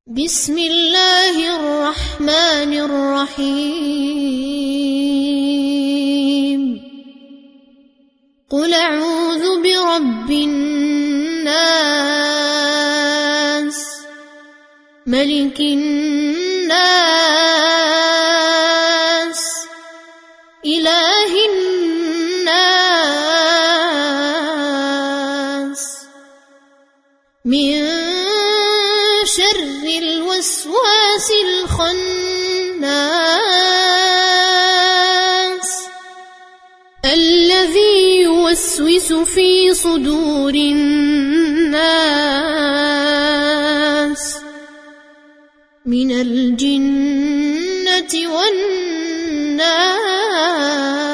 بسم الله الرحمن الرحيم قل أعوذ برب الناس ملك الناس إله الناس من شر الوسواس الخناس الذي يوسوس في صدور الناس من الجنة والناس.